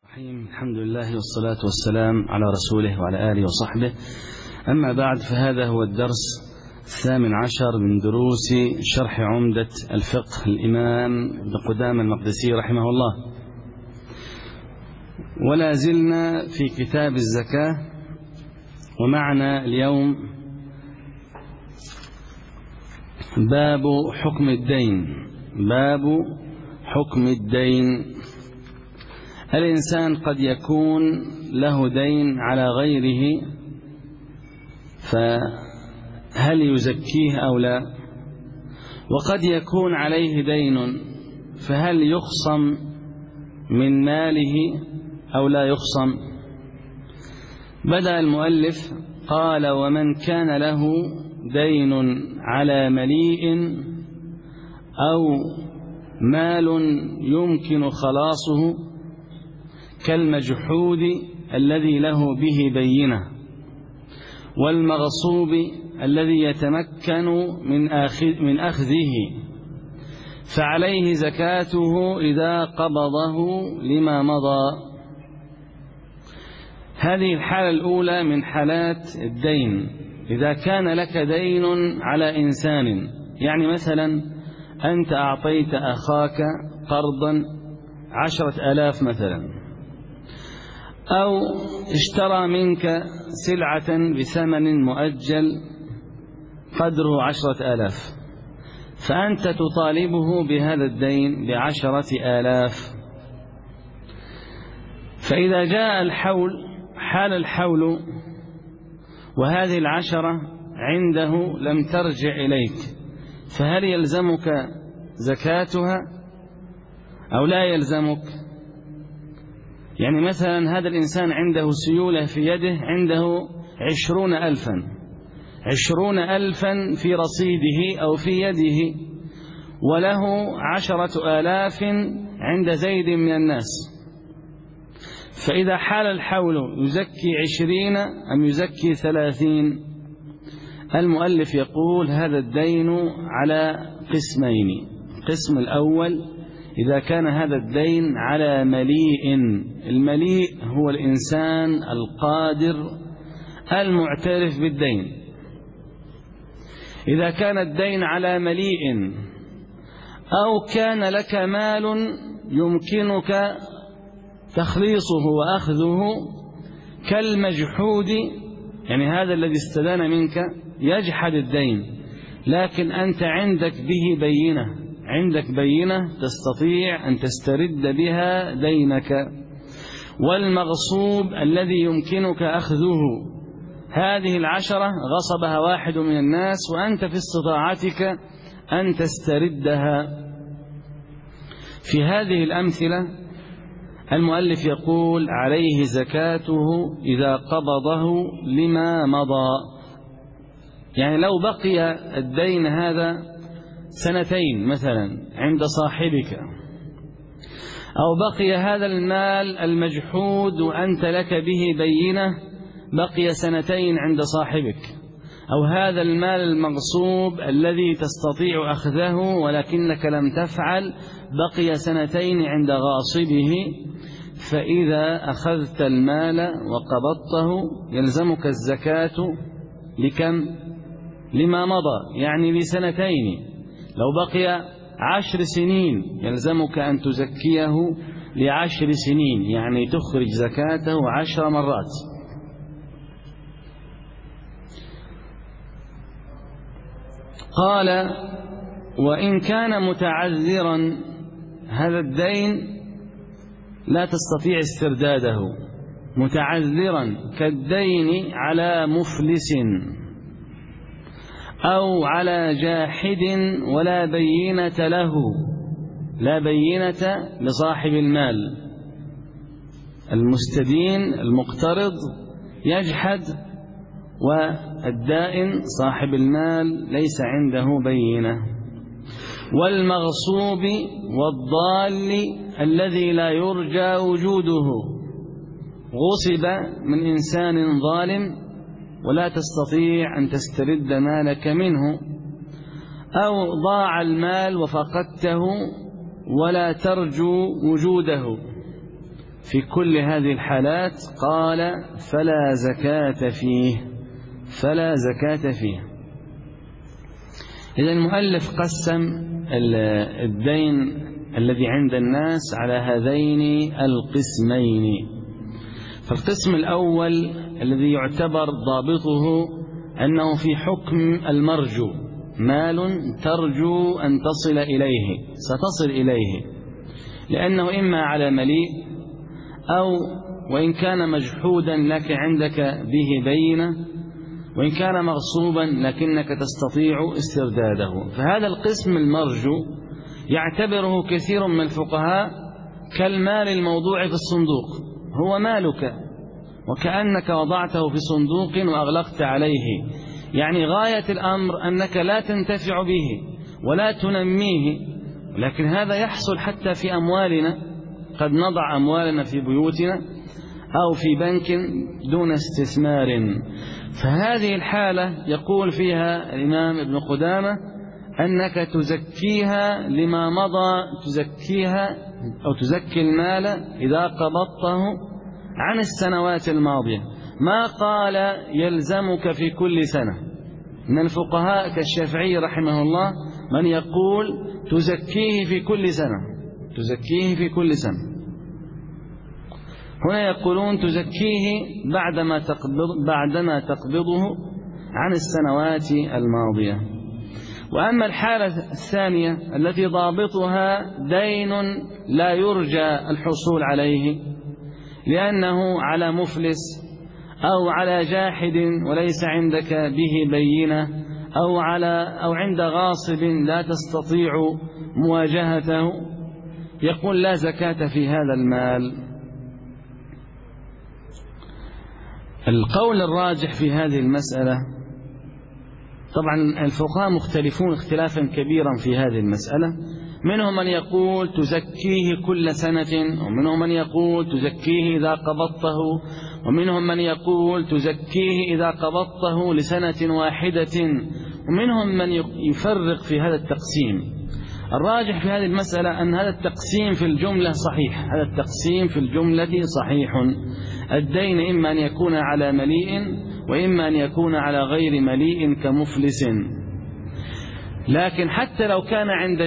الرحيم. الحمد لله والصلاة والسلام على رسوله وعلى آله وصحبه. أما بعد، فهذا هو الدرس 18 من دروس شرح عمدة الفقه الإمام ابن قدامة المقدسي رحمه الله، ولا زلنا في كتاب الزكاة، ومعنا اليوم باب حكم الدين. باب حكم الدين. الإنسان قد يكون له دين على غيره، فهل يزكيه أو لا؟ وقد يكون عليه دين، فهل يخصم من ماله أو لا يخصم؟ بدأ المؤلف قال: ومن كان له دين على مليء أو مال يمكن خلاصه كالمجحود الذي له به بينة، والمغصوب الذي يتمكن من أخذه، فعليه زكاته إذا قبضه لما مضى. هذه الحالة الأولى من حالات الدين. إذا كان لك دين على إنسان، يعني مثلا أنت أعطيت أخاك قرضا 10,000 مثلا، أو اشترى منك سلعة بثمن مؤجل قدره 10,000، فأنت تطالبه بهذا الدين ب10,000. فإذا جاء الحول، حال الحول وهذه 10 عنده لم ترجع إليك، فهل يلزمك زكاتها أو لا يلزمك؟ يعني مثلا هذا الإنسان عنده سيولة في يده، عنده 20,000 في رصيده أو في يده، وله 10,000 عند زيد من الناس. فإذا حال الحول يزكي 20 أم يزكي 30؟ المؤلف يقول: هذا الدين على قسمين. القسم الأول: إذا كان هذا الدين على مليء. المليء هو الإنسان القادر المعترف بالدين. إذا كان الدين على مليء، أو كان لك مال يمكنك تخليصه وأخذه كالمجحود، يعني هذا الذي استدان منك يجحد الدين، لكن أنت عندك به بينة، عندك بينة تستطيع أن تسترد بها دينك. والمغصوب الذي يمكنك أخذه، هذه 10 غصبها واحد من الناس وأنت في استطاعتك أن تستردها. في هذه الأمثلة المؤلف يقول: عليه زكاته إذا قبضه لما مضى. يعني لو بقي الدين هذا 2 مثلا عند صاحبك، أو بقي هذا المال المجحود وأنت لك به بينة بقي 2 عند صاحبك، أو هذا المال المغصوب الذي تستطيع أخذه ولكنك لم تفعل بقي 2 عند غاصبه، فإذا أخذت المال وقبضته يلزمك الزكاة لكم؟ لما مضى، يعني ل2. لو بقي 10 سنين يلزمك أن تزكيه ل10 سنين، يعني تخرج زكاته 10 مرات. قال: وإن كان متعذرا، هذا الدين لا تستطيع استرداده، متعذرا كالدين على مفلس أو على جاحد ولا بينة له، لا بينة لصاحب المال. المستدين المقترض يجحد، والدائن صاحب المال ليس عنده بينة. والمغصوب والضال الذي لا يرجى وجوده، غصب من إنسان ظالم ولا تستطيع أن تسترد مالك منه، أو ضاع المال وفقدته ولا ترجو وجوده، في كل هذه الحالات قال فلا زكاة فيه، فلا زكاة فيه. إذا المؤلف قسم الدين الذي عند الناس على هذين القسمين. فالقسم الأول الذي يعتبر ضابطه أنه في حكم المرجو، مال ترجو أن تصل إليه، ستصل إليه، لأنه إما على مليء أو وإن كان مجحودا لك عندك به بينة، وإن كان مغصوبا لكنك تستطيع استرداده. فهذا القسم المرجو يعتبره كثير من الفقهاء كالمال الموضوع في الصندوق، هو مالك وكأنك وضعته في صندوق وأغلقت عليه، يعني غاية الأمر أنك لا تنتفع به ولا تنميه. لكن هذا يحصل حتى في أموالنا، قد نضع أموالنا في بيوتنا أو في بنك دون استثمار. فهذه الحالة يقول فيها الإمام ابن قدامة أنك تزكيها لما مضى، تزكيها أو تزكي المال إذا قبضته عن السنوات الماضية، ما قال يلزمك في كل سنة. من الفقهاء كالشافعي رحمه الله من يقول تزكيه في كل سنة، تزكيه في كل سنة. هنا يقولون تزكيه بعدما تقبضه عن السنوات الماضية. وأما الحالة الثانية التي ضابطها دين لا يرجى الحصول عليه لأنه على مفلس أو على جاحد وليس عندك به بينة، أو عند غاصب لا تستطيع مواجهته، يقول لا زكاة في هذا المال. القول الراجح في هذه المسألة، طبعا الفقهاء مختلفون اختلافا كبيرا في هذه المسألة، منهم من يقول تزكيه كل سنة، ومنهم من يقول تزكيه إذا قبضته، ومنهم من يقول تزكيه إذا قبضته لسنة واحدة، ومنهم من يفرق في هذا التقسيم. الراجح في هذه المسألة أن هذا التقسيم في الجملة صحيح، هذا التقسيم في الجملة صحيح. الدين إما أن يكون على مليء وإما أن يكون على غير مليء كمفلس. لكن حتى لو كان عند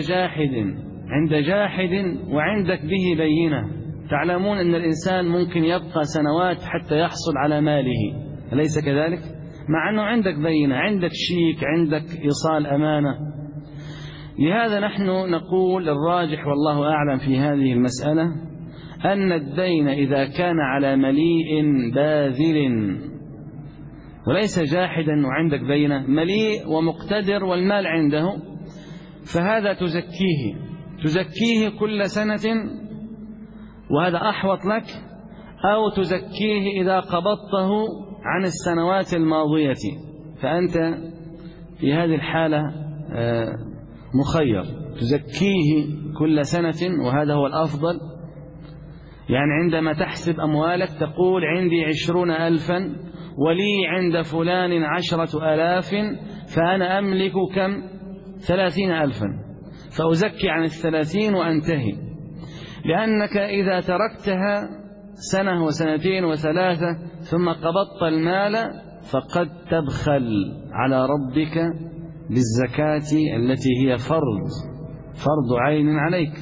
جاحد وعندك به بينة، تعلمون أن الإنسان ممكن يبقى سنوات حتى يحصل على ماله، أليس كذلك؟ مع أنه عندك بينة، عندك شيك، عندك إيصال أمانة. لهذا نحن نقول الراجح والله أعلم في هذه المسألة أن الدين إذا كان على مليء باذل وليس جاحدا وعندك بينة، مليء ومقتدر والمال عنده، فهذا تزكيه كل سنة وهذا أحوط لك، أو تزكيه إذا قبضته عن السنوات الماضية، فأنت في هذه الحالة مخير، تزكيه كل سنة وهذا هو الأفضل. يعني عندما تحسب أموالك تقول عندي 20,000 ولي عند فلان 10,000، فأنا أملك كم؟ 30,000، فأزكي عن 30 وأنتهي. لأنك إذا تركتها سنة وسنتين وثلاثة ثم قبضت المال فقد تبخل على ربك بالزكاة التي هي فرض عين عليك.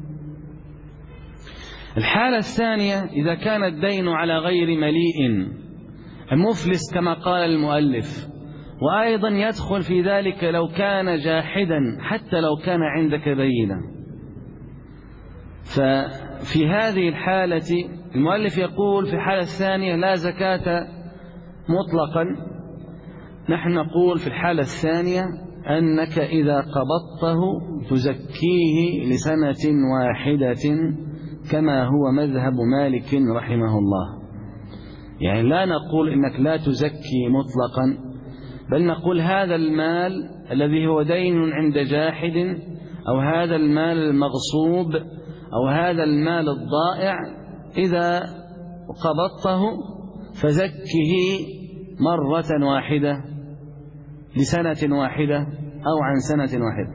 الحالة الثانية إذا كان الدين على غير مليء، المفلس كما قال المؤلف، وأيضا يدخل في ذلك لو كان جاحدا حتى لو كان عندك بينة. ففي هذه الحالة المؤلف يقول في الحالة الثانية لا زكاة مطلقا. نحن نقول في الحالة الثانية أنك إذا قبضته تزكيه لسنة واحدة كما هو مذهب مالك رحمه الله. يعني لا نقول إنك لا تزكي مطلقا، بل نقول هذا المال الذي هو دين عند جاحد، أو هذا المال المغصوب، أو هذا المال الضائع، إذا قبضته فزكه مرة واحدة لسنة واحدة أو عن سنة واحدة.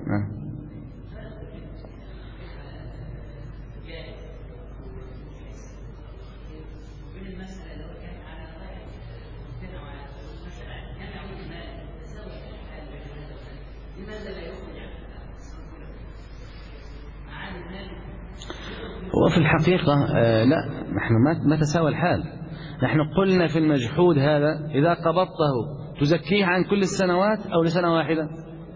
وفي الحقيقة لا، نحن ما تساوى الحال. نحن قلنا في المجحود هذا إذا قبضته تزكيه عن كل السنوات أو لسنة واحدة؟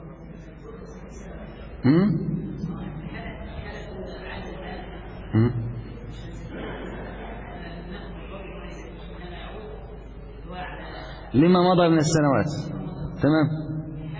لما مضى من السنوات. تمام.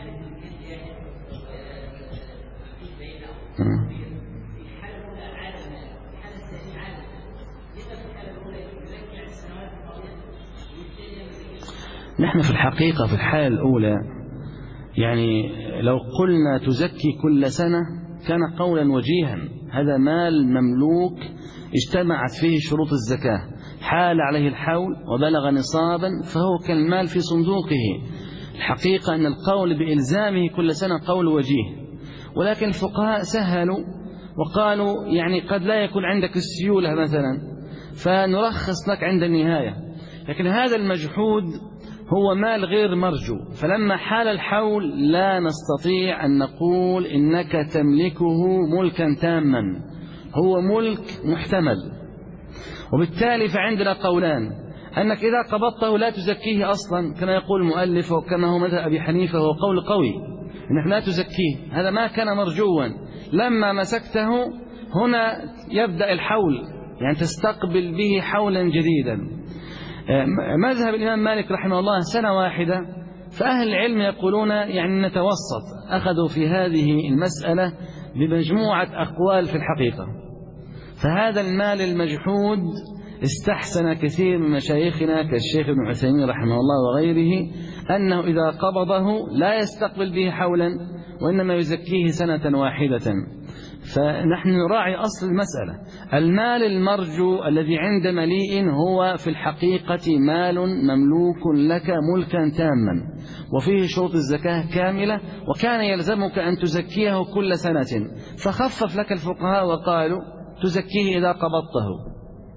نحن في الحقيقة في الحالة الأولى يعني لو قلنا تزكي كل سنة كان قولا وجيها. هذا مال مملوك اجتمعت فيه شروط الزكاة، حال عليه الحول وبلغ نصابا فهو كالمال في صندوقه. الحقيقة أن القول بإلزامه كل سنة قول وجيه، ولكن الفقهاء سهلوا وقالوا يعني قد لا يكون عندك السيولة مثلا فنرخص لك عند النهاية، لكن هذا المجحود هو مال غير مرجو، فلما حال الحول لا نستطيع أن نقول إنك تملكه ملكا تاما، هو ملك محتمل. وبالتالي فعندنا قولان: أنك إذا قبضته لا تزكيه أصلا كما يقول المؤلف وكما هو مذهب أبي حنيفة، وهو قول قوي، أنك لا تزكيه، هذا ما كان مرجوا. لما مسكته هنا يبدأ الحول، يعني تستقبل به حولا جديدا. مذهب الإمام مالك رحمه الله سنة واحدة، فأهل العلم يقولون يعني نتوسط، أخذوا في هذه المسألة بمجموعة أقوال في الحقيقة. فهذا المال المجحود استحسن كثير من مشايخنا كالشيخ ابن عثيمين رحمه الله وغيره أنه إذا قبضه لا يستقبل به حولا وإنما يزكيه سنة واحدة. فنحن نراعي أصل المسألة. المال المرجو الذي عند مليء هو في الحقيقة مال مملوك لك ملكا تاما وفيه شروط الزكاة كاملة، وكان يلزمك أن تزكيه كل سنة، فخفف لك الفقهاء وقالوا تزكيه إذا قبضته.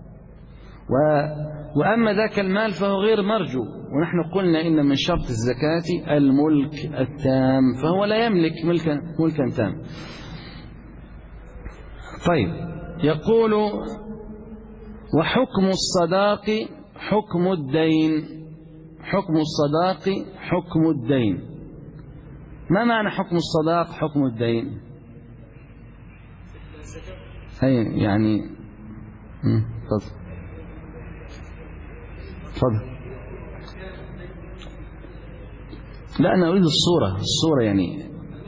وأما ذاك المال فهو غير مرجو، ونحن قلنا إن من شرط الزكاة الملك التام، فهو لا يملك ملكا تام. طيب، يقول: وحكم الصداق حكم الدين. حكم الصداق حكم الدين. ما معنى حكم الصداق حكم الدين؟ يعني تفضل. لا، أنا أريد الصورة يعني.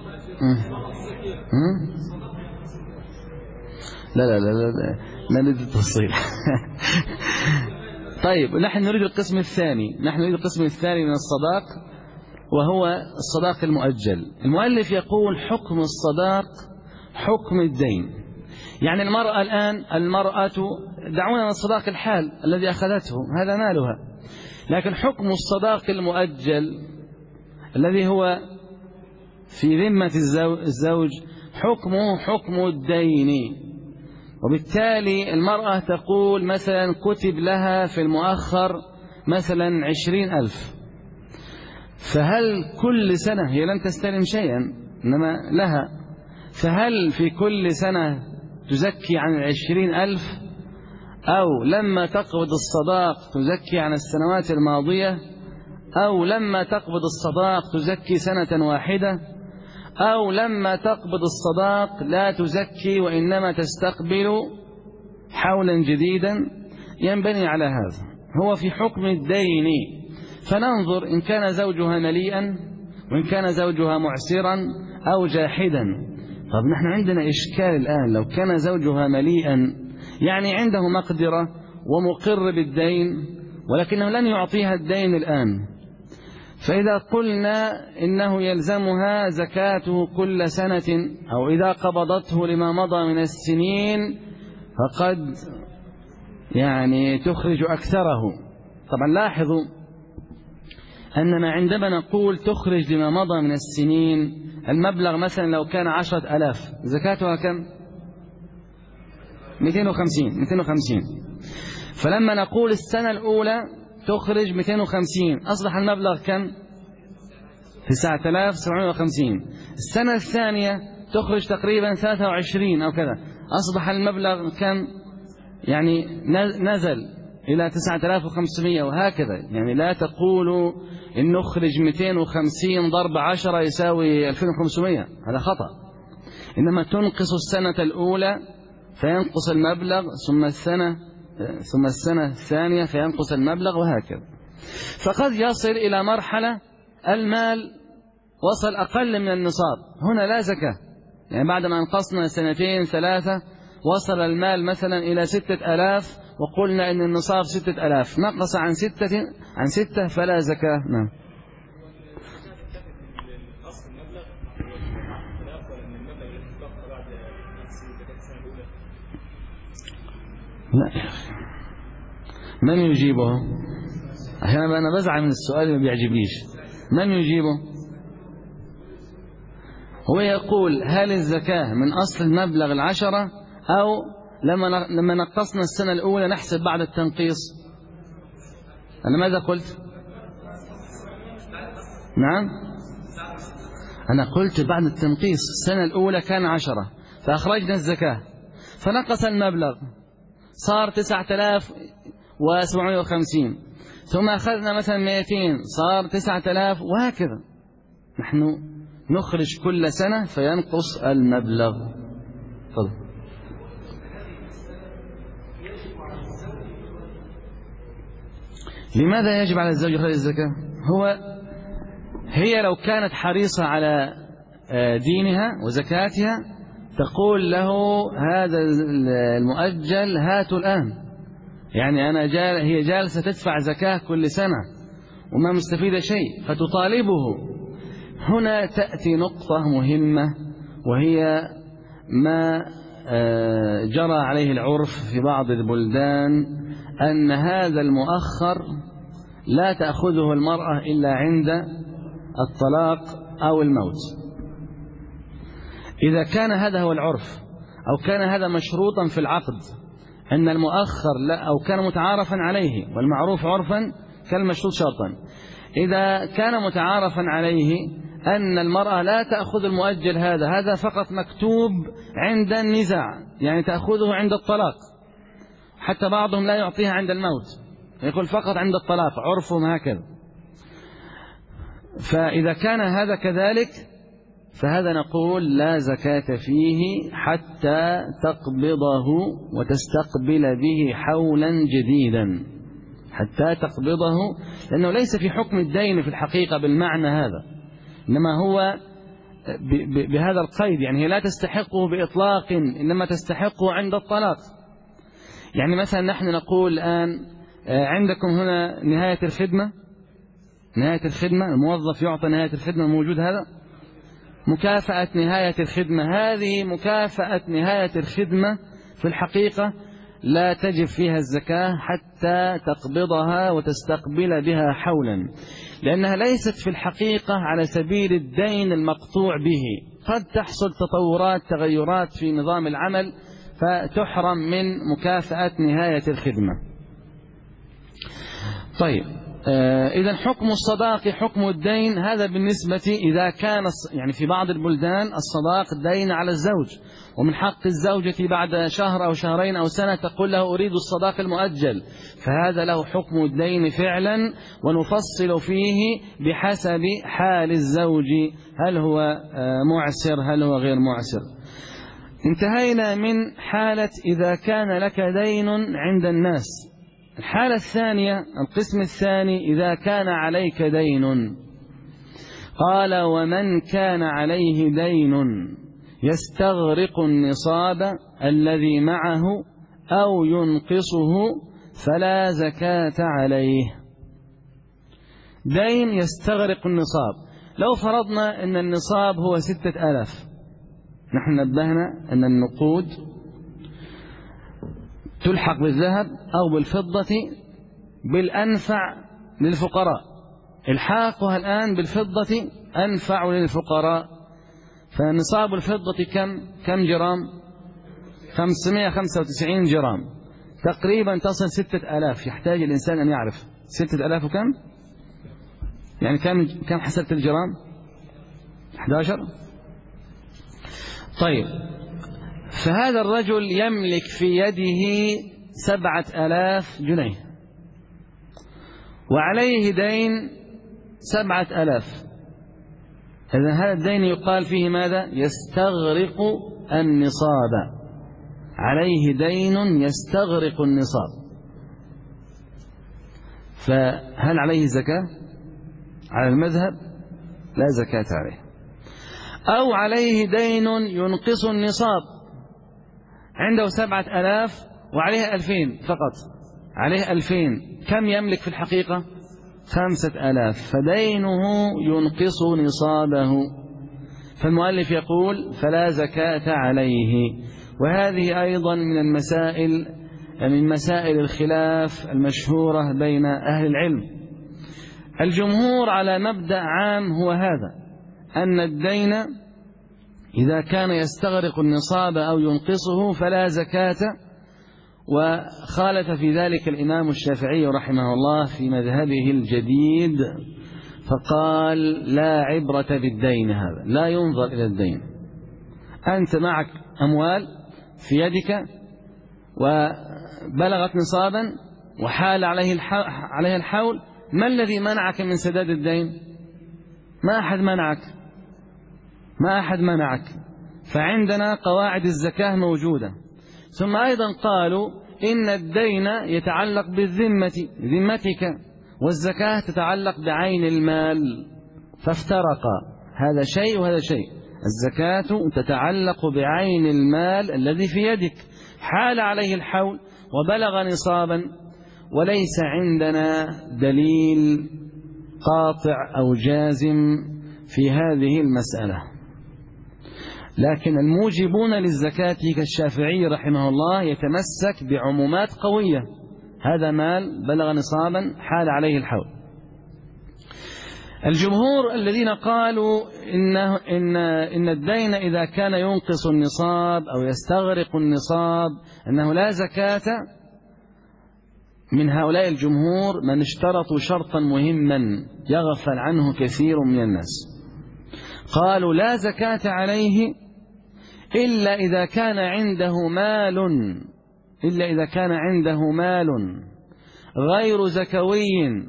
لا نريد التفصيل. طيب، نحن نريد القسم الثاني. من الصداق، وهو الصداق المؤجل. المؤلف يقول: حكم الصداق حكم الدين. يعني المرأة الآن، دعونا من الصداق الحال الذي أخذته، هذا مالها، لكن حكم الصداق المؤجل الذي هو في ذمة الزوج حكمه حكم الدين. وبالتالي المرأة تقول مثلا كتب لها في المؤخر مثلا 20,000، فهل كل سنة هي لن تستلم شيئا إنما لها، فهل في كل سنة تزكي عن 20,000، أو لما تقبض الصداق تزكي عن السنوات الماضية، أو لما تقبض الصداق تزكي سنة واحدة، أو لما تقبض الصداق لا تزكي وإنما تستقبل حولا جديدا؟ ينبني على هذا. هو في حكم الدين، فننظر إن كان زوجها مليئا وإن كان زوجها معسرا أو جاحدا. طب نحن عندنا إشكال الآن، لو كان زوجها مليئا يعني عنده مقدرة ومقر بالدين ولكنه لن يعطيها الدين الآن، فإذا قلنا إنه يلزمها زكاته كل سنة أو إذا قبضته لما مضى من السنين فقد يعني تخرج أكثره. طبعا لاحظوا أننا عندما نقول تخرج لما مضى من السنين، المبلغ مثلا لو كان 10,000 زكاتها كم؟ 250. فلما نقول السنة الأولى تخرج 250 أصبح المبلغ كم؟ 9,750. السنة الثانية تخرج تقريبا 23 أو كذا، أصبح المبلغ كم؟ يعني نزل إلى 9500 وهكذا. يعني لا تقولوا إن نخرج 250 ضرب 10 يساوي 2500، هذا خطأ. إنما تنقص السنة الأولى فينقص المبلغ، ثم السنة الثانية فينقص المبلغ، وهكذا. فقد يصل إلى مرحلة المال وصل أقل من النصاب، هنا لا زكاة. يعني بعد ما انقصنا 2 3 وصل المال مثلا إلى 6000 وقلنا إن النصاب 6000، نقص عن 6 فلا زكاة. نعم. لا يا أخي، من يجيبه؟ أحيانا أنا بزعل من السؤال ما بيعجبنيش. من يجيبه؟ هو يقول هل الزكاة من أصل المبلغ 10 أو لما نقصنا السنة الأولى نحسب بعد التنقيص؟ أنا ماذا قلت؟ نعم، أنا قلت بعد التنقيص. السنة الأولى كان 10 فأخرجنا الزكاة فنقص المبلغ صار 9750، ثم أخذنا مثلا 200 صار 9000، وهكذا. نحن نخرج كل سنة فينقص المبلغ. طيب. لماذا يجب على الزوج إخراج الزكاة؟ هي لو كانت حريصة على دينها وزكاتها تقول له هذا المؤجل هاته الآن. يعني هي جالسة تدفع زكاة كل سنة وما مستفيدة شيء فتطالبه. هنا تأتي نقطة مهمة، وهي ما جرى عليه العرف في بعض البلدان، أن هذا المؤخر لا تأخذه المرأة إلا عند الطلاق أو الموت. إذا كان هذا هو العرف أو كان هذا مشروطا في العقد أن المؤخر لا، أو كان متعارفا عليه، والمعروف عرفا كالمشروط شرطا، إذا كان متعارفا عليه أن المرأة لا تأخذ المؤجل هذا فقط مكتوب عند النزاع، يعني تأخذه عند الطلاق، حتى بعضهم لا يعطيها عند الموت، يقول فقط عند الطلاق، عرفهم هكذا. فإذا كان هذا كذلك فهذا نقول لا زكاة فيه حتى تقبضه وتستقبل به حولا جديدا، حتى تقبضه، لأنه ليس في حكم الدين في الحقيقة بالمعنى هذا، إنما هو بهذا القيد. يعني هي لا تستحقه بإطلاق، إنما تستحقه عند الطلاق. يعني مثلا نحن نقول الآن عندكم هنا نهاية الخدمة، الموظف يعطى نهاية الخدمة، موجود هذا مكافأة نهاية الخدمة. هذه مكافأة نهاية الخدمة في الحقيقة لا تجب فيها الزكاة حتى تقبضها وتستقبل بها حولا، لأنها ليست في الحقيقة على سبيل الدين المقطوع به. قد تحصل تغيرات في نظام العمل فتحرم من مكافأة نهاية الخدمة. طيب، إذا حكم الصداق حكم الدين. هذا بالنسبة إذا كان يعني في بعض البلدان الصداق دين على الزوج، ومن حق الزوجة بعد شهر أو شهرين أو سنة تقول له أريد الصداق المؤجل، فهذا له حكم الدين فعلا، ونفصل فيه بحسب حال الزوج، هل هو معسر هل هو غير معسر. انتهينا من حالة إذا كان لك دين عند الناس. الحالة الثانية، القسم الثاني، إذا كان عليك دين. قال ومن كان عليه دين يستغرق النصاب الذي معه أو ينقصه فلا زكاة عليه. دين يستغرق النصاب، لو فرضنا أن النصاب هو 6000، نحن نبهنا أن النقود تلحق بالذهب أو بالفضة بالأنفع للفقراء، الحاقها الآن بالفضة أنفع للفقراء. فنصاب الفضة كم جرام؟ 595 جرام، تقريبا تصل 6000. يحتاج الإنسان أن يعرف 6000 وكم، يعني كم حسبت الجرام؟ 11. طيب، فهذا الرجل يملك في يده 7,000 جنيه وعليه دين 7,000، إذن هذا الدين يقال فيه ماذا؟ يستغرق النصاب، عليه دين يستغرق النصاب، فهل عليه زكاة؟ على المذهب لا زكاة عليه. أو عليه دين ينقص النصاب، عنده 7,000 وعليه 2,000 فقط، عليه 2,000، كم يملك في الحقيقة؟ 5,000، فدينه ينقص نصابه، فالمؤلف يقول فلا زكاة عليه. وهذه أيضا من مسائل الخلاف المشهورة بين أهل العلم. الجمهور على مبدأ عام هو هذا، أن الدين إذا كان يستغرق النصاب أو ينقصه فلا زكاة، وخالف في ذلك الإمام الشافعي رحمه الله في مذهبه الجديد، فقال لا عبرة بالدين، هذا لا ينظر إلى الدين. أنت معك أموال في يدك وبلغت نصابا وحال عليها الحول، ما الذي منعك من سداد الدين؟ ما أحد منعك. فعندنا قواعد الزكاة موجودة. ثم أيضا قالوا إن الدين يتعلق ذمتك، والزكاة تتعلق بعين المال، فافترقا، هذا شيء وهذا شيء. الزكاة تتعلق بعين المال الذي في يدك، حال عليه الحول وبلغ نصابا، وليس عندنا دليل قاطع أو جازم في هذه المسألة. لكن الموجبون للزكاة كالشافعي رحمه الله يتمسك بعمومات قوية، هذا مال بلغ نصابا حال عليه الحول. الجمهور الذين قالوا إن الدين إذا كان ينقص النصاب أو يستغرق النصاب أنه لا زكاة، من هؤلاء الجمهور من اشترطوا شرطا مهما يغفل عنه كثير من الناس، قالوا لا زكاة عليه إلا إذا كان عنده مال غير زكوي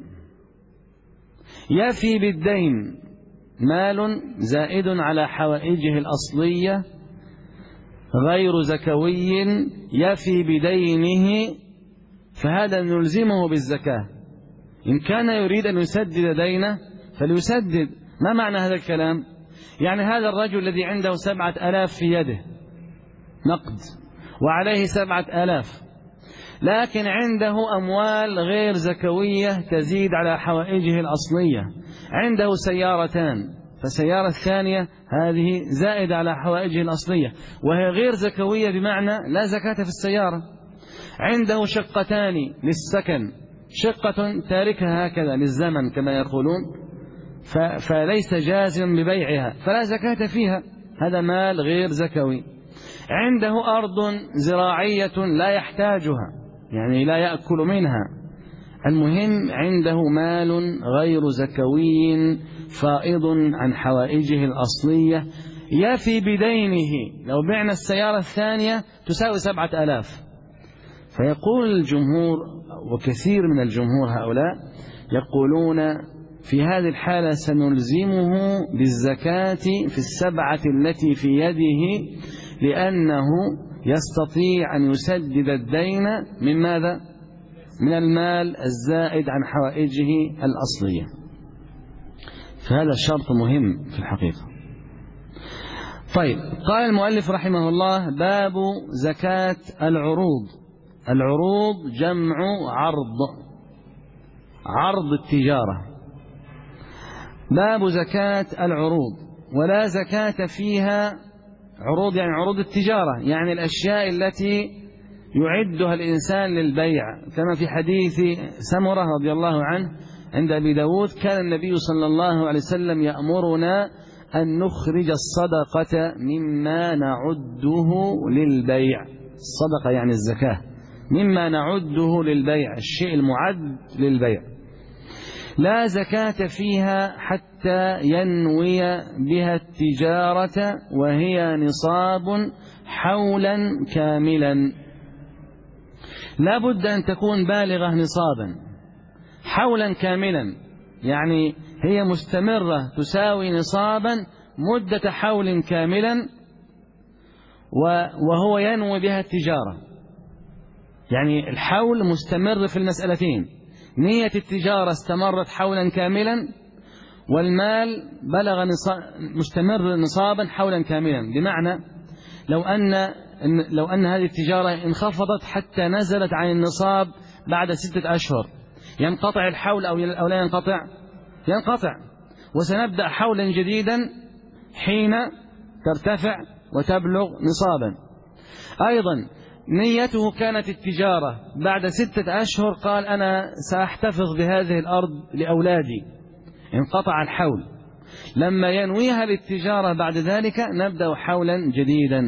يفي بالدين، مال زائد على حوائجه الأصلية غير زكوي يفي بدينه، فهذا نلزمه بالزكاة. إن كان يريد أن يسدد دينه فليسدد. ما معنى هذا الكلام؟ يعني هذا الرجل الذي عنده 7,000 في يده نقد وعليه 7,000، لكن عنده أموال غير زكوية تزيد على حوائجه الأصلية، عنده سيارتان، فالسيارة الثانية هذه زائد على حوائجه الأصلية وهي غير زكوية، بمعنى لا زكاة في السيارة. عنده شقتان للسكن، شقة تاركها هكذا للزمن كما يقولون، فليس جازم ببيعها فلا زكاة فيها، هذا مال غير زكوي. عنده أرض زراعية لا يحتاجها، يعني لا يأكل منها، المهم عنده مال غير زكوي فائض عن حوائجه الأصلية يفي بدينه. لو بعنا السيارة الثانية تساوي 7,000. فيقول الجمهور وكثير من الجمهور هؤلاء يقولون في هذه الحالة سنلزمه بالزكاة في 7 التي في يده، لأنه يستطيع أن يسدد الدين من ماذا؟ من المال الزائد عن حوائجه الأصلية. فهذا الشرط مهم في الحقيقة. طيب، قال المؤلف رحمه الله: باب زكاة العروض. العروض جمع عرض التجارة. باب زكاة العروض، ولا زكاة فيها. عروض يعني عروض التجارة، يعني الأشياء التي يعدها الإنسان للبيع، كما في حديث سمرة رضي الله عنه عند أبي داود: كان النبي صلى الله عليه وسلم يأمرنا أن نخرج الصدقة مما نعده للبيع. الصدقة يعني الزكاة، مما نعده للبيع، الشيء المعد للبيع. لا زكاة فيها حتى ينوي بها التجارة وهي نصاب حولا كاملا. لا بد أن تكون بالغة نصابا حولا كاملا، يعني هي مستمرة تساوي نصابا مدة حول كاملا، وهو ينوي بها التجارة. يعني الحول مستمر في المسألتين، نية التجارة استمرت حولا كاملا، والمال بلغ مستمر نصابا حولا كاملا. بمعنى لو أن هذه التجارة انخفضت حتى نزلت عن النصاب بعد 6 أشهر، ينقطع الحول أو لا ينقطع؟ ينقطع، وسنبدأ حولا جديدا حين ترتفع وتبلغ نصابا. أيضا نيته كانت التجارة، بعد 6 أشهر قال أنا سأحتفظ بهذه الأرض لأولادي، انقطع الحول. لما ينويها للتجارة بعد ذلك نبدأ حولا جديدا.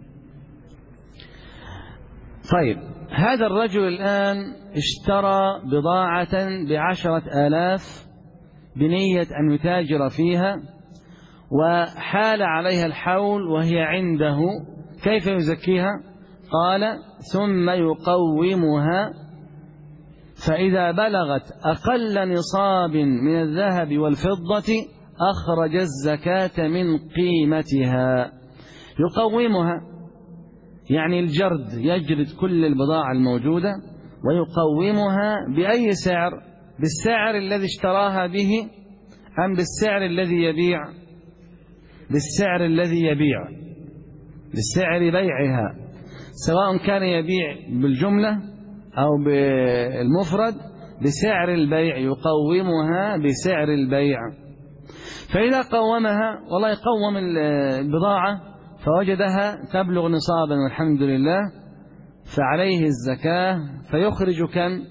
طيب، هذا الرجل الآن اشترى بضاعة ب10,000 بنية أن يتاجر فيها، وحال عليها الحول وهي عنده، كيف يزكيها؟ قال ثم يقومها، فإذا بلغت أقل نصاب من الذهب والفضة أخرج الزكاة من قيمتها. يقومها يعني الجرد، يجرد كل البضاعة الموجودة ويقومها بأي سعر؟ بالسعر الذي اشتراها به أم بالسعر الذي يبيع؟ بالسعر الذي يبيع، بالسعر بيعها، سواء كان يبيع بالجملة أو بالمفرد، بسعر البيع، يقومها بسعر البيع. فإذا قومها، والله يقوم البضاعة فوجدها تبلغ نصابا والحمد لله، فعليه الزكاة، فيخرج كم؟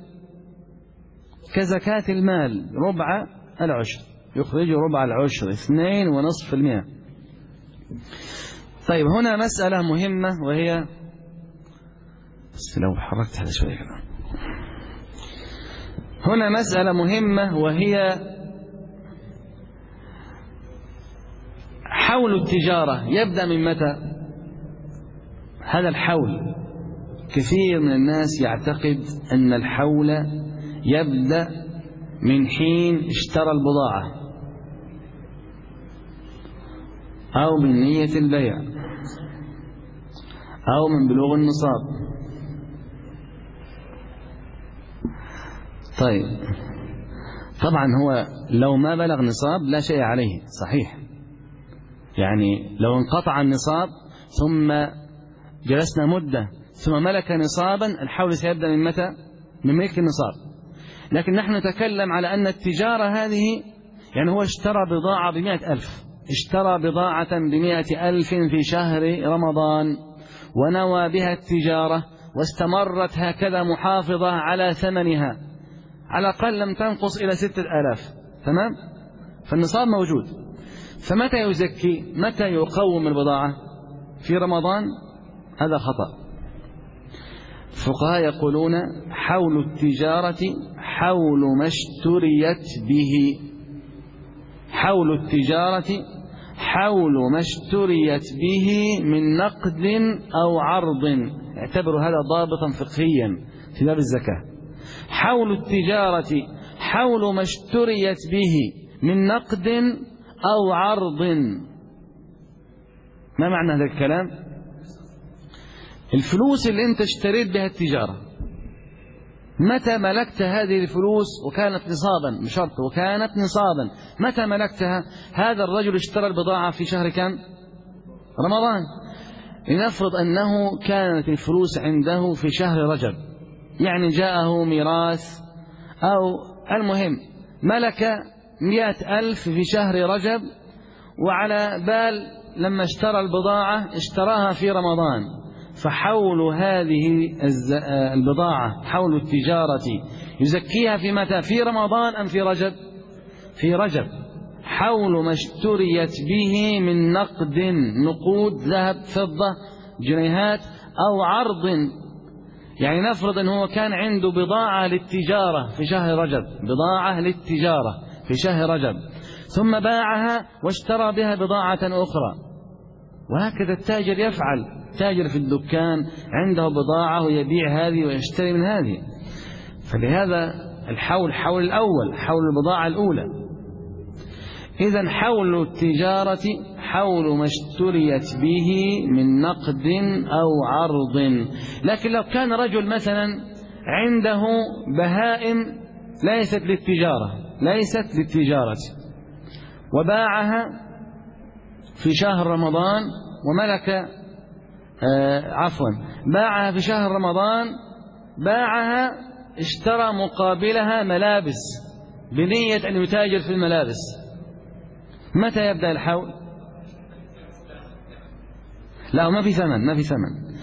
كزكاة المال ربع العشر، يخرج ربع العشر 2.5%. طيب، هنا مسألة مهمة، وهي بس لو حركت هذا شوية كده، هنا مسألة مهمة وهي حول التجارة يبدأ من متى؟ هذا الحول كثير من الناس يعتقد أن الحول يبدأ من حين اشترى البضاعة أو من نية البيع أو من بلوغ النصاب. طيب، طبعا هو لو ما بلغ نصاب لا شيء عليه، صحيح، يعني لو انقطع النصاب ثم جلسنا مدة ثم ملك نصابا، الحول سيبدأ من متى؟ من ملك النصاب. لكن نحن نتكلم على أن التجارة هذه، يعني هو اشترى بضاعة ب100,000، اشترى بضاعة ب100,000 في شهر رمضان، ونوى بها التجارة، واستمرت هكذا محافظة على ثمنها، على الأقل لم تنقص إلى 6,000، تمام؟ فالنصاب موجود. فمتى يزكي؟ متى يقوم البضاعة؟ في رمضان؟ هذا خطأ. الفقهاء يقولون حول التجارة حول ما اشتريت به، حول التجارة حول ما اشتريت به من نقد أو عرض. اعتبروا هذا ضابطا فقهيا في باب الزكاة. حول التجارة حول ما اشتريت به من نقد أو عرض. ما معنى هذا الكلام؟ الفلوس اللي انت اشتريت بها التجارة، متى ملكت هذه الفلوس وكانت نصابا؟ بشرط وكانت نصابا. متى ملكتها؟ هذا الرجل اشترى البضاعة في شهر كم؟ رمضان. لنفرض أنه كانت الفلوس عنده في شهر رجب، يعني جاءه ميراث أو المهم ملك 100,000 في شهر رجب، وعلى بال لما اشترى البضاعة اشتراها في رمضان. فحول هذه البضاعة، حول التجارة، يزكيها في متى؟ في رمضان أم في رجب؟ في رجب. حول ما اشتريت به من نقد، نقود، ذهب، فضة، جنيهات، أو عرض. يعني نفرض أنه كان عنده بضاعة للتجارة في شهر رجب، بضاعة للتجارة في شهر رجب، ثم باعها واشترى بها بضاعة أخرى، وهكذا التاجر يفعل، تاجر في الدكان عنده بضاعة ويبيع هذه ويشتري من هذه. فلهذا الحول حول الأول، حول البضاعة الأولى. إذن حول التجارة حول ما اشتريت به من نقد أو عرض. لكن لو كان رجل مثلا عنده بهائم ليست للتجارة وباعها في شهر رمضان وملك باعها في شهر رمضان، باعها اشترى مقابلها ملابس بنية أن يتاجر في الملابس، متى يبدأ الحول؟ لا، ما في ثمن.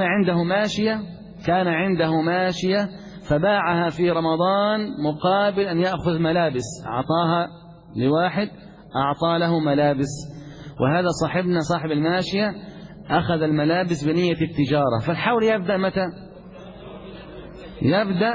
كان عنده ماشية فباعها في رمضان مقابل أن يأخذ ملابس، أعطاها لواحد أعطى له ملابس، وهذا صاحبنا صاحب الماشية أخذ الملابس بنية التجارة. فالحول يبدأ متى؟ يبدأ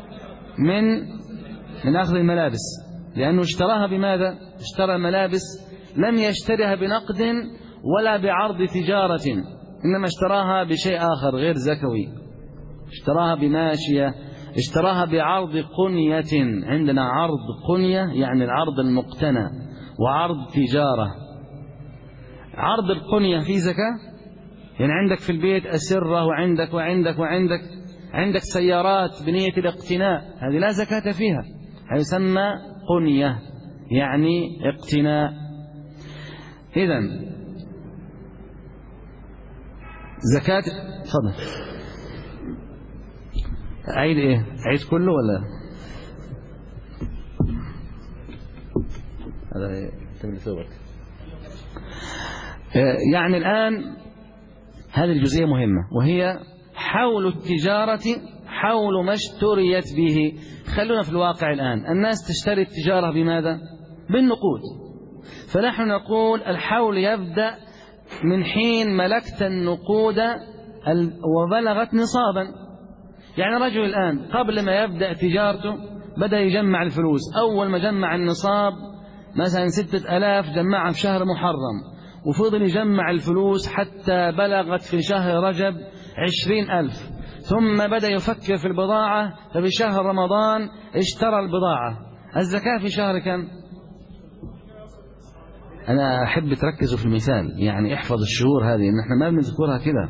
من أخذ الملابس، لأنه اشتراها بماذا؟ اشترى الملابس لم يشتريها بنقد ولا بعرض تجارة، إنما اشتراها بشيء آخر غير زكوي، اشتراها بماشية، اشتراها بعرض قنية. عندنا عرض قنية يعني العرض المقتنى، وعرض تجارة. عرض القنية في زكاة، يعني عندك في البيت أسرة عندك سيارات بنية الاقتناء، هذه لا زكاة فيها، هذا يسمى قنية يعني اقتناء. إذن زكاة، تفضل. عيد ايه؟ عيد كله ولا هذا تبلثوبك؟ يعني الآن هذه الجزئية مهمة، وهي حول التجارة حول ما اشتريت به. خلونا في الواقع الآن، الناس تشتري التجارة بماذا؟ بالنقود. فنحن نقول الحول يبدأ من حين ملكت النقود وبلغت نصابا. يعني رجل الآن قبل ما يبدأ تجارته بدأ يجمع الفلوس، أول ما جمع النصاب مثلا 6000 جمعها في شهر محرم، وفضل يجمع الفلوس حتى بلغت في شهر رجب 20,000، ثم بدأ يفكر في البضاعة، ففي شهر رمضان اشترى البضاعة. الزكاة في شهر كم؟ أنا أحب تركزوا في المثال، يعني احفظ الشهور هذه، إن احنا ما بنذكرها كده.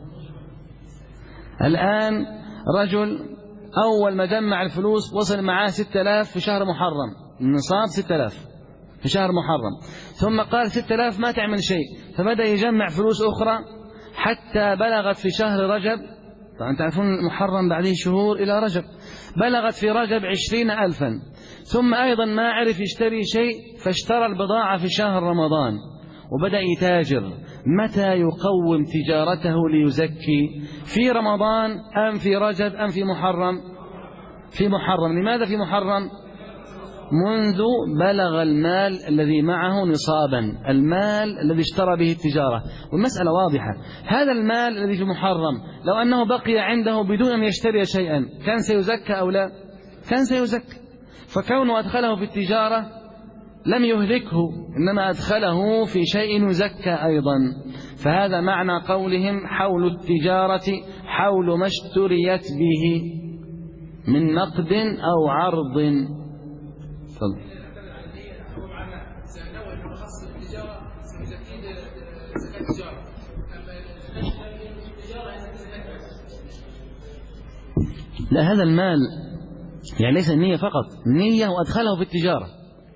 الآن رجل أول ما جمع الفلوس وصل معاه 6000 في شهر محرم، النصاب 6000 في شهر محرم، ثم قال 6000 ما تعمل شيء، فبدأ يجمع فلوس أخرى حتى بلغت في شهر رجب. طبعا تعرفون محرم بعده شهور إلى رجب، بلغت في رجب 20,000، ثم أيضا ما عرف يشتري شيء فاشترى البضاعة في شهر رمضان وبدأ يتاجر. متى يقوم تجارته ليزكي؟ في رمضان أم في رجب أم في محرم؟ في محرم. لماذا في محرم؟ منذ بلغ المال الذي معه نصابا، المال الذي اشترى به التجارة. والمسألة واضحة، هذا المال الذي في محرم لو أنه بقي عنده بدون أن يشتري شيئا كان سيزكى أو لا؟ كان سيزكى. فكونه أدخله في التجارة لم يهلكه، إنما أدخله في شيء يزكى أيضا. فهذا معنى قولهم حول التجارة حول ما اشتريت به من نقد أو عرض. لا، هذا المال يعني ليس النية فقط، نية وأدخله في التجارة.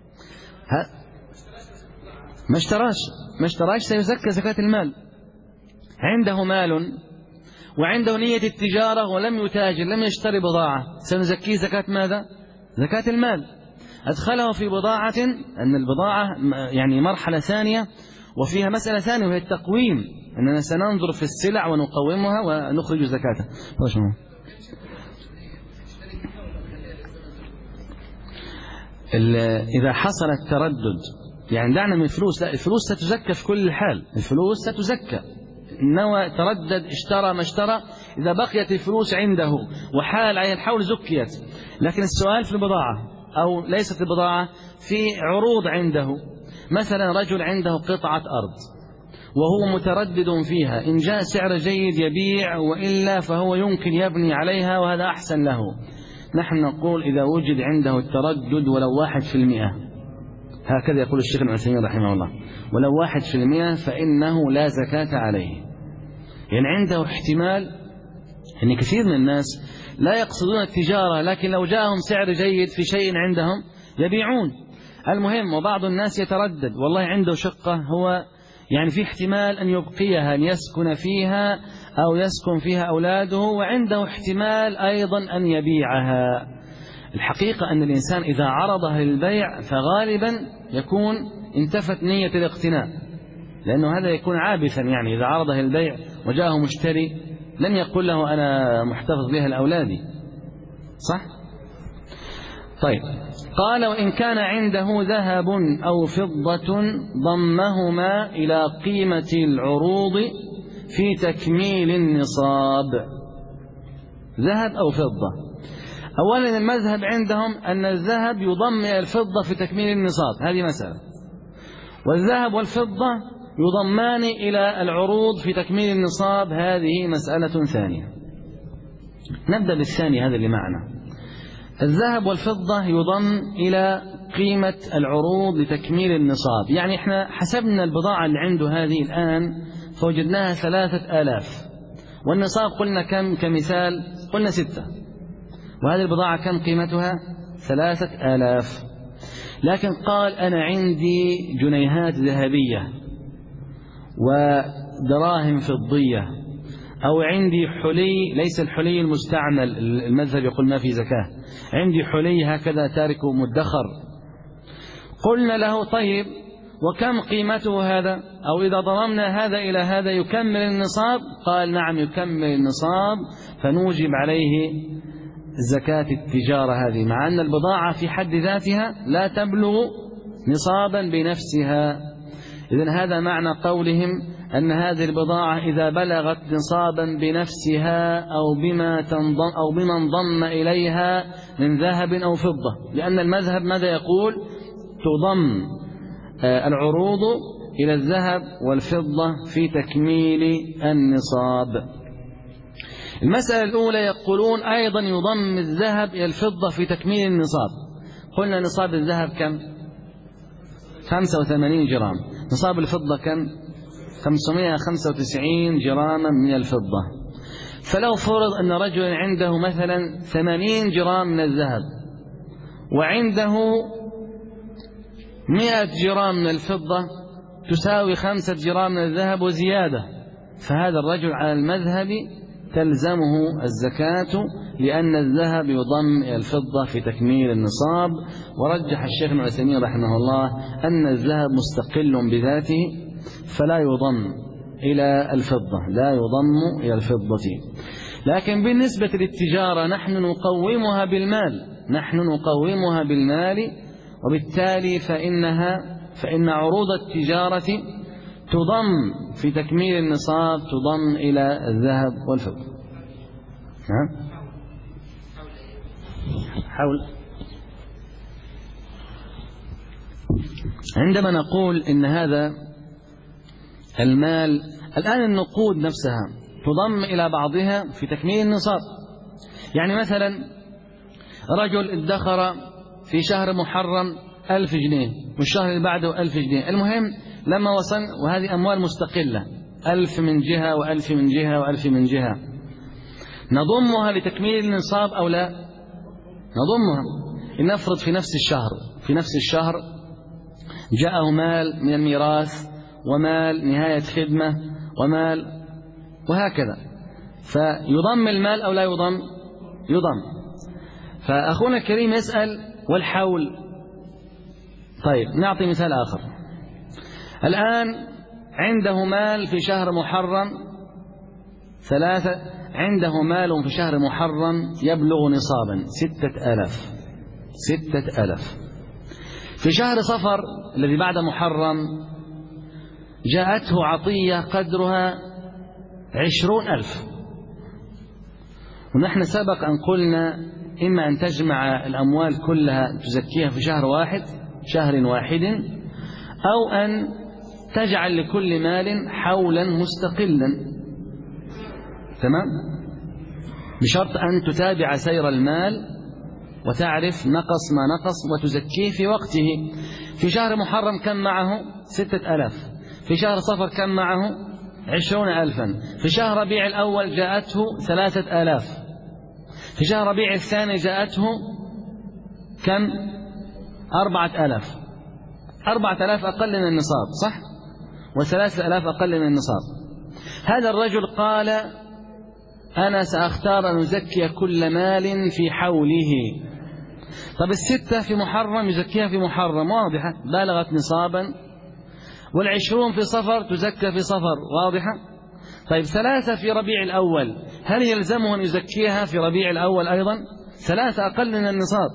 ما اشتراش سيزكى زكاة المال. عنده مال وعنده نية التجارة ولم يتاجر، لم يشتري بضاعة، سنزكيه زكاة ماذا؟ زكاة المال. أدخله في بضاعة، أن البضاعة يعني مرحلة ثانية وفيها مسألة ثانية وهي التقويم، أننا سننظر في السلع ونقومها ونخرج زكاتها. إذا حصل التردد، يعني دعنا من الفلوس، لا الفلوس ستزكى في كل حال، الفلوس ستزكى. نوى تردد اشترى ما اشترى، إذا بقيت الفلوس عنده وحال عليه الحول زكيت. لكن السؤال في البضاعة، أو ليست البضاعة، في عروض عنده. مثلا رجل عنده قطعة أرض وهو متردد فيها، إن جاء سعر جيد يبيع، وإلا فهو يمكن يبني عليها وهذا أحسن له. نحن نقول إذا وجد عنده التردد ولو 1%، هكذا يقول الشيخ ابن عثيمين رحمه الله، ولو 1% فإنه لا زكاة عليه. يعني عنده احتمال أن كثير من الناس لا يقصدون التجارة، لكن لو جاءهم سعر جيد في شيء عندهم يبيعون. المهم، وبعض الناس يتردد، والله عنده شقة هو يعني في احتمال أن يبقيها، أن يسكن فيها أو يسكن فيها أولاده، وعنده احتمال أيضا أن يبيعها. الحقيقة أن الإنسان إذا عرضها للبيع فغالبا يكون انتفت نية الاقتناء، لأنه هذا يكون عابثا. يعني إذا عرضها للبيع وجاءه مشتري لن يقول له أنا محتفظ بها لأولادي، صح؟ طيب، قال وإن كان عنده ذهب أو فضة ضمهما إلى قيمة العروض في تكميل النصاب. ذهب أو فضة، أولا المذهب عندهم أن الذهب يضم إلى الفضة في تكميل النصاب، هذه مسألة، والذهب والفضة يضمان إلى العروض في تكميل النصاب، هذه مسألة ثانية. نبدأ بالثاني، هذا اللي معنا. الذهب والفضة يضم إلى قيمة العروض لتكميل النصاب. يعني احنا حسبنا البضاعة اللي عنده هذه الآن فوجدناها 3000، والنصاب قلنا كم كمثال؟ قلنا 6، وهذه البضاعة كم قيمتها؟ 3000. لكن قال أنا عندي جنيهات ذهبية ودراهم فضية، أو عندي حلي، ليس الحلي المستعمل، المذهب يقول ما في زكاة، عندي حلي هكذا تارك مدخر. قلنا له طيب وكم قيمته هذا؟ أو إذا ضممنا هذا إلى هذا يكمل النصاب؟ قال نعم يكمل النصاب، فنوجب عليه زكاة التجارة هذه، مع أن البضاعة في حد ذاتها لا تبلغ نصابا بنفسها. إذن هذا معنى قولهم أن هذه البضاعة إذا بلغت نصابا بنفسها أو بما انضم إليها من ذهب أو فضة، لأن المذهب ماذا يقول؟ تضم العروض إلى الذهب والفضة في تكميل النصاب. المسألة الأولى يقولون أيضا يضم الذهب إلى الفضة في تكميل النصاب. قلنا نصاب الذهب كم؟ 85 جرام. نصاب الفضة كم؟ 595 جراما من الفضة. فلو فرض أن رجل عنده مثلا 80 جرام من الذهب وعنده 100 جرام من الفضة تساوي 5 جرام من الذهب وزيادة، فهذا الرجل على المذهب تلزمه الزكاة، لأن الذهب يضم إلى الفضة في تكميل النصاب. ورجح الشيخ ابن عثيمين رحمه الله أن الذهب مستقل بذاته فلا يضم إلى الفضة، لا يضم إلى الفضة. لكن بالنسبة للتجارة نحن نقومها بالمال، وبالتالي فإن عروض التجارة تضم في تكميل النصاب، تضم إلى الذهب والفضة. حول عندما نقول إن هذا المال الآن النقود نفسها تضم إلى بعضها في تكميل النصاب. يعني مثلا رجل ادخر في شهر محرم 1000 جنيه والشهر اللي بعده 1000 جنيه، المهم لما وصل، وهذه أموال مستقلة، 1000 من جهة و1000 من جهة و1000 من جهة، نضمها لتكميل النصاب أو لا؟ نضمها. لنفرض في نفس الشهر جاءه مال من الميراث ومال نهاية خدمة ومال وهكذا، فيضم المال أو لا يضم؟ يضم. فأخونا الكريم يسأل والحول. طيب نعطي مثال آخر. الآن عنده مال في شهر محرم 3، عنده مال في شهر محرم يبلغ نصابا 6000. في شهر صفر الذي بعد محرم جاءته عطية قدرها 20,000، ونحن سبق أن قلنا إما أن تجمع الأموال كلها تزكيها في شهر واحد، أو أن تجعل لكل مال حولا مستقلا، تمام، بشرط أن تتابع سير المال وتعرف نقص ما نقص وتزكيه في وقته. في شهر محرم كم معه؟ 6000. في شهر صفر كم معه؟ 20,000. في شهر ربيع الأول جاءته 3000. في شهر ربيع الثاني جاءته كم؟ 4000. 4000 أقل من النصاب، صح؟ و3000 أقل من النصاب. هذا الرجل قال أنا سأختار أن أزكي كل مال في حوله. طب 6 في محرم يزكيها في محرم، واضحة، بالغت نصابا. 20 في صفر تزكى في صفر، واضحة. طيب 3 في ربيع الأول، هل يلزمه أن يزكيها في ربيع الأول أيضا؟ 3 أقل من النصاب،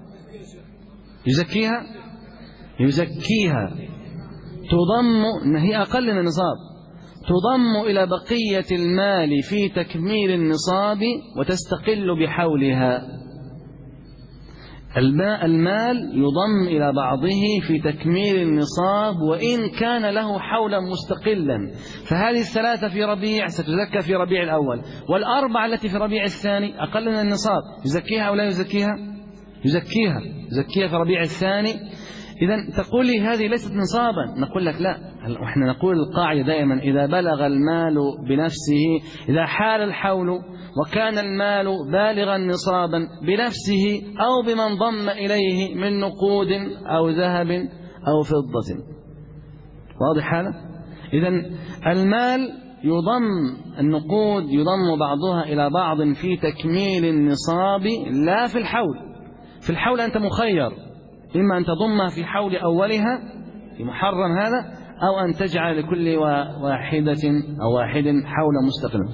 يزكيها تضم، هي أقل من النصاب، تضم إلى بقية المال في تكميل النصاب وتستقل بحولها. المال يضم إلى بعضه في تكميل النصاب وإن كان له حولا مستقلا. فهذه 3 في ربيع ستزكى في ربيع الأول، وال4 التي في ربيع الثاني أقل من النصاب، يزكيها أو لا يزكيها؟ يزكيها في ربيع الثاني. إذن تقول لي هذه ليست نصابا، نقول لك لا، وإحنا نقول القاعدة دائما إذا بلغ المال بنفسه، إذا حال الحول وكان المال بالغا نصابا بنفسه أو بمن ضم إليه من نقود أو ذهب أو فضة، واضح هذا؟ إذن المال يضم، النقود يضم بعضها إلى بعض في تكميل النصاب لا في الحول. في الحول أنت مخير، إما أن تضمها في حول أولها في محرم هذا، أو أن تجعل لكل واحدة أو واحد حول مستقلا.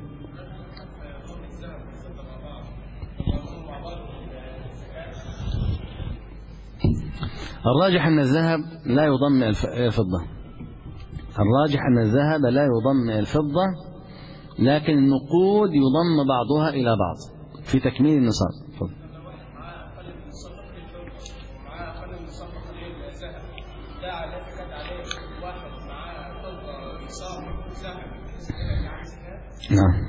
الراجح أن الذهب لا يضم الفضة، الراجح أن الذهب لا يضم الفضة، لكن النقود يضم بعضها إلى بعض في تكميل النصاب. نعم،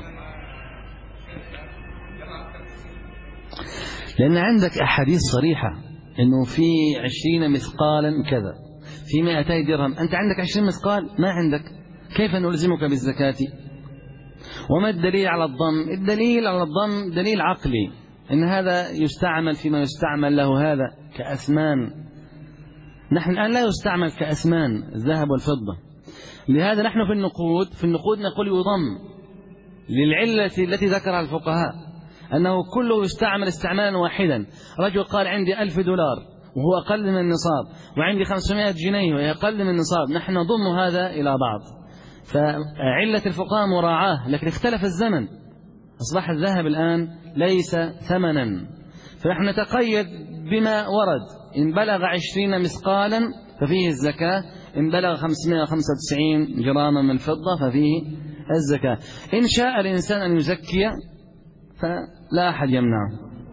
لأن عندك أحاديث صريحة أنه في 20 مثقالا كذا، في 200 درهم، أنت عندك 20 مثقال ما عندك، كيف نلزمك بالزكاة؟ وما الدليل على الضم؟ الدليل على الضم دليل عقلي، أن هذا يستعمل فيما يستعمل له هذا كأثمان. نحن الآن لا يستعمل كأثمان الذهب والفضة، لهذا نحن في النقود نقول يضم للعلة التي ذكرها الفقهاء، أنه كله يستعمل استعمالا واحدا. رجل قال عندي 1000 دولار وهو أقل من النصاب، وعندي 500 جنيه وهي أقل من النصاب، نحن نضم هذا إلى بعض. فعلة الفقهاء مراعاة، لكن اختلف الزمن، أصبح الذهب الآن ليس ثمنا، فنحن نتقيد بما ورد. إن بلغ 20 مثقالا ففيه الزكاة، إن بلغ 595 جراما من الفضة ففيه الزكاة. إن شاء الإنسان أن يزكي فلا أحد يمنعه.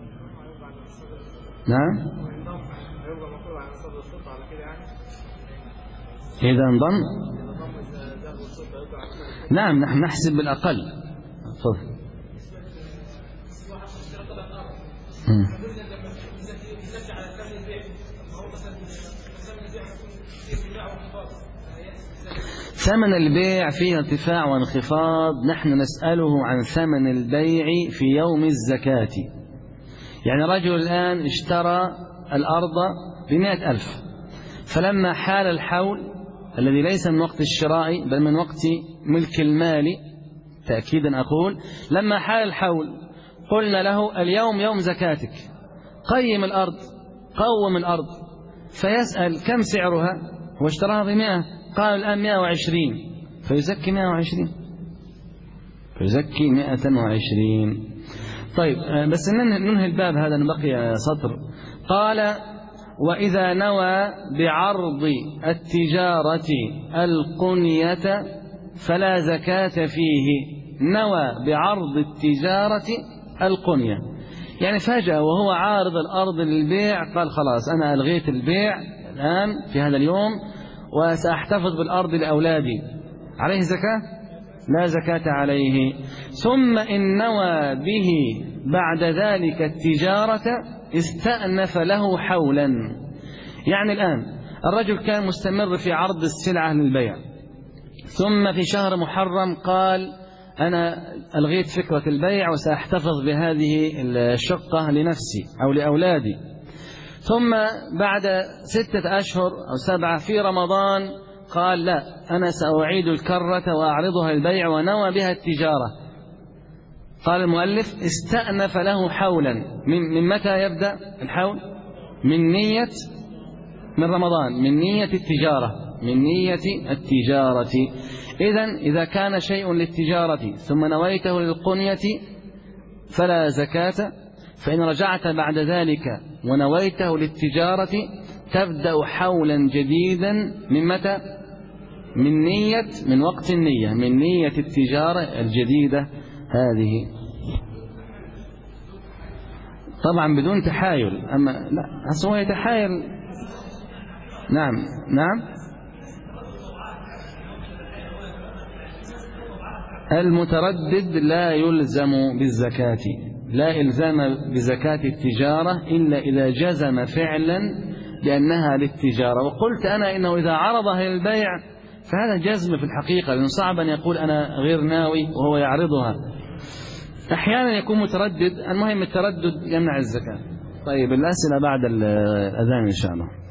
نعم، إذا انضم، نعم، نحن نحسب بالأقل. تفضل. ثمن البيع فيه ارتفاع وانخفاض، نحن نسأله عن ثمن البيع في يوم الزكاة. يعني رجل الآن اشترى الأرض ب100,000، فلما حال الحول الذي ليس من وقت الشراء بل من وقت ملك المال، تأكيدا أقول، لما حال الحول قلنا له اليوم يوم زكاتك، قيم الأرض، قوم الأرض، فيسأل كم سعرها، هو اشتراها ب100، قال الآن 120، فيزكي 120، فيزكي 120. طيب، بس ننهي الباب هذا، بقي سطر. قال وإذا نوى بعرض التجارة القنية فلا زكاة فيه. نوى بعرض التجارة القنية، يعني فجأة وهو عارض الأرض للبيع قال خلاص أنا ألغيت البيع الآن في هذا اليوم وسأحتفظ بالأرض لأولادي، عليه زكاة؟ لا زكاة عليه. ثم إن نوى به بعد ذلك التجارة استأنف له حولا. يعني الآن الرجل كان مستمر في عرض السلعة للبيع، ثم في شهر محرم قال أنا ألغيت فكرة البيع وسأحتفظ بهذه الشقة لنفسي أو لأولادي. ثم بعد 6 أشهر أو 7 في رمضان قال لا، أنا سأعيد الكرة وأعرضها للبيع، ونوى بها التجارة. قال المؤلف استأنف له حولا. من متى يبدأ الحول؟ من رمضان، من نية التجارة، من نية التجارة. إذن إذا كان شيء للتجارة ثم نويته للقنية فلا زكاة، فإن رجعت بعد ذلك ونويته للتجارة تبدأ حولا جديدا. من متى؟ من وقت النية، من نية التجارة الجديدة هذه، طبعا بدون تحايل. أما لا، هو يتحايل. نعم. المتردد لا يلزم بالزكاة، لا إلزام بزكاة التجارة إلا إذا جزم فعلا لأنها للتجارة. وقلت أنا إنه إذا عرضها للبيع فهذا جزم في الحقيقة، لأن صعب أن يقول أنا غير ناوي وهو يعرضها. أحيانا يكون متردد، المهم التردد يمنع الزكاة. طيب الأسئلة بعد الأذان إن شاء الله.